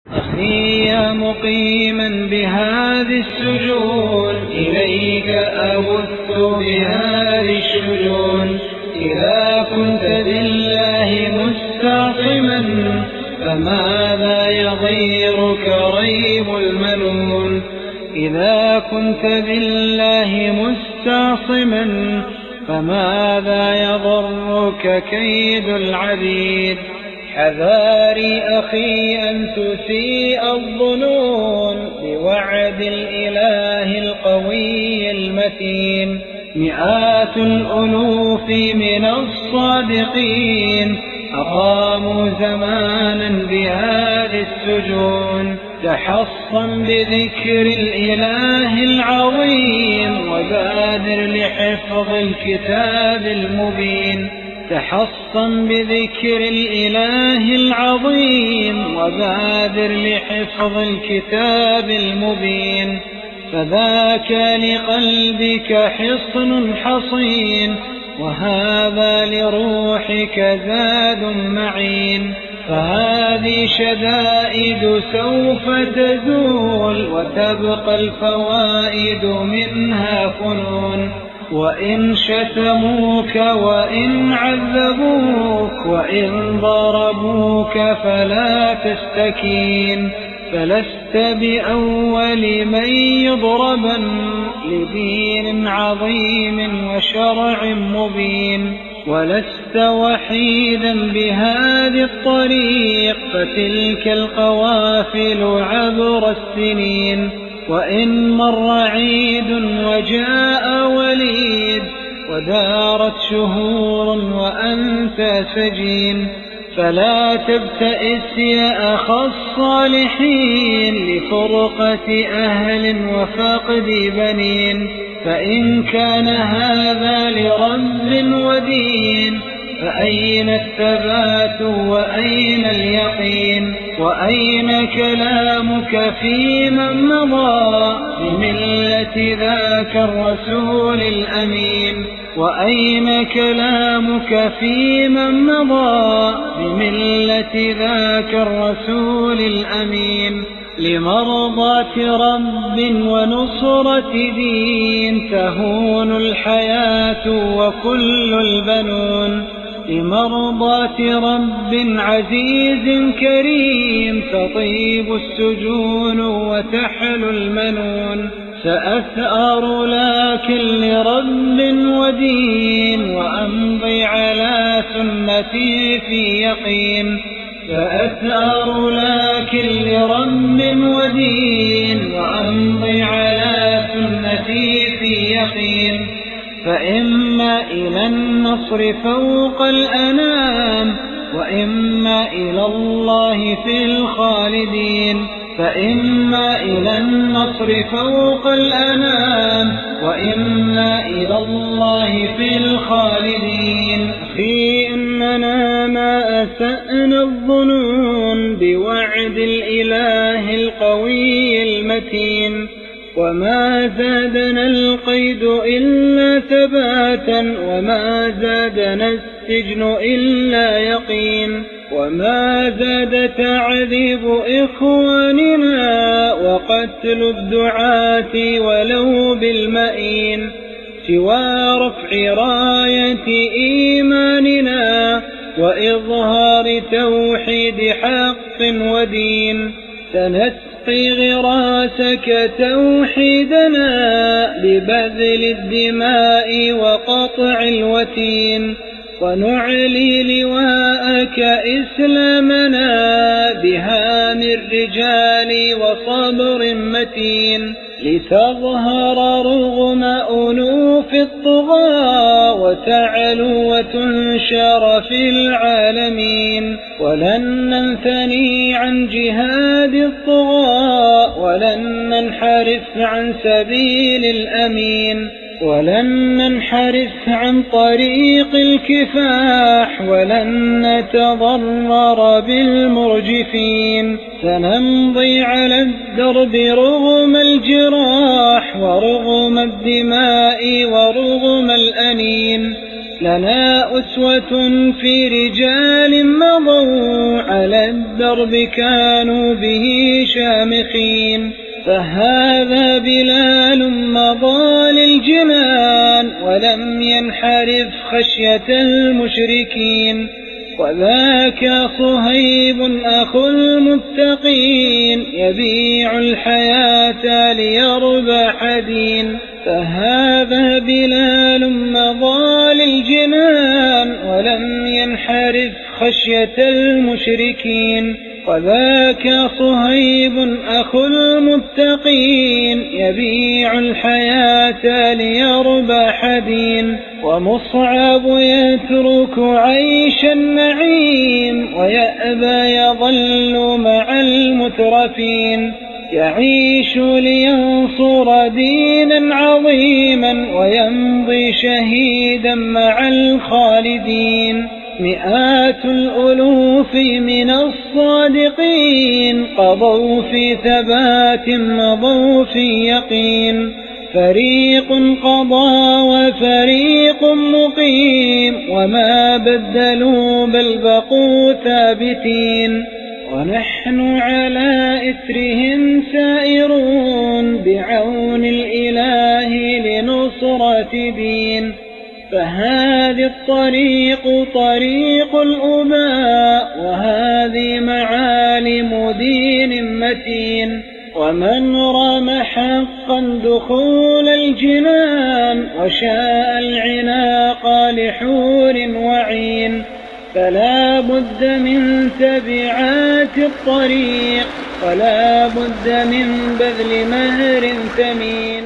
أخي يا مقيما بهذه السجون، إليك أبث بهذه الشجون. إذا كنت بالله مستعصما فماذا يضيرك ريب المنون. إذا كنت بالله مستعصما فماذا يضرك كيد العبيد. حذاري أخي أن تسيء الظنون بوعد الإله القوي المتين. مئات الألوف من الصادقين أقاموا زمانا بهذه السجون. تحصن بذكر الإله العظيم وبادر لحفظ الكتاب المبين. تحصن بذكر الإله العظيم وبادر لحفظ الكتاب المبين. فذاك لقلبك حصن حصين، وهذا لروحك زاد معين. فهذه شدائد سوف تزول وتبقى الفوائد منها فنون. وإن شتموك وإن عذبوك وإن ضربوك فلا تستكين. فلست بأول من يضربا لدين عظيم وشرع مبين. ولست وحيدا بهذه الطريق، فتلك القوافل عبر السنين. وإن مر عيد وجاء وليد ودارت شهور وأنت سجين، فلا تبتئس يا أخا الصالحين لفرقة أهل وفقد بنين. فإن كان هذا لرب ودين فأين الثبات وأين اليقين؟ وأين كلامك في من مضى بملة ذاك الرسول الأمين؟ وأين كلامك في من مضى بملة ذاك الرسول الأمين؟ لمرضاة رب ونصرة دين تهون الحياة وكل البنون. لمرضاة رب عزيز كريم تطيب السجون وتحلو المنون. سأثأر لكن لرب ودين وأمضي على سنتي في يقين. فأثأر لكن لرب ودين وأمضي على سنتي في يقين. فإما إلى النصر فوق الأنام وإما إلى الله في الخالدين. فإما إلى النصر فوق الأنام وإما إلى الله في الخالدين. أخي إننا ما أسأنا الظنون بوعد الإله القوي المتين. وما زادنا القيد إلا ثباتا وما زادنا السجن إلا يقين. وما زاد تعذيب إخواننا وقتل الدعاة ولو بالمئين سوى رفع راية إيماننا وإظهار توحيد حق ودين. سنسقي غراسك توحيدنا ببذل الدماء وقطع الوتين. ونعلي لواءك إسلامنا بهام الرجال وصبر متين. لتظهر رغم أنوف الطغاة وتعلو وتنشر في العالمين. ولن ننثني عن جهاد الطغاة ولن ننحرف عن سبيل الأمين. ولن ننحرف عن طريق الكفاح ولن نتضرر بالمرجفين. سنمضي على الدرب رغم الجراح ورغم الدماء ورغم الأنين. لنا أسوة في رجال مضوا على الدرب كانوا به شامخين. فهذا بلال مضى للجنان ولم ينحرف خشية المشركين. وذاك صهيب أخو المتقين يبيع الحياة ليربح دين. فهذا بلال مضى للجنان ولم ينحرف خشية المشركين. وذاك صهيب أخو المتقين يبيع الحياة ليربح دين. ومصعب يترك عيش النعيم ويأبى يظل مع المترفين. يعيش لينصر دينا عظيما ويمضي شهيدا مع الخالدين. مئات الألوف من الصادقين قضوا في ثبات مضوا في يقين. فريق قضى وفريق مقيم وما بدلوا بل بقوا ثابتين. ونحن على إثرهم سائرون بعون الإله لنصرة دين. فهذه الطريق طريق الأباء وهذه معالم دين متين. ومن رام حقا دخول الجنان وشاء العناق لحور وعين. فلا بد من تبعات الطريق ولا بد من بذل مهر ثمين.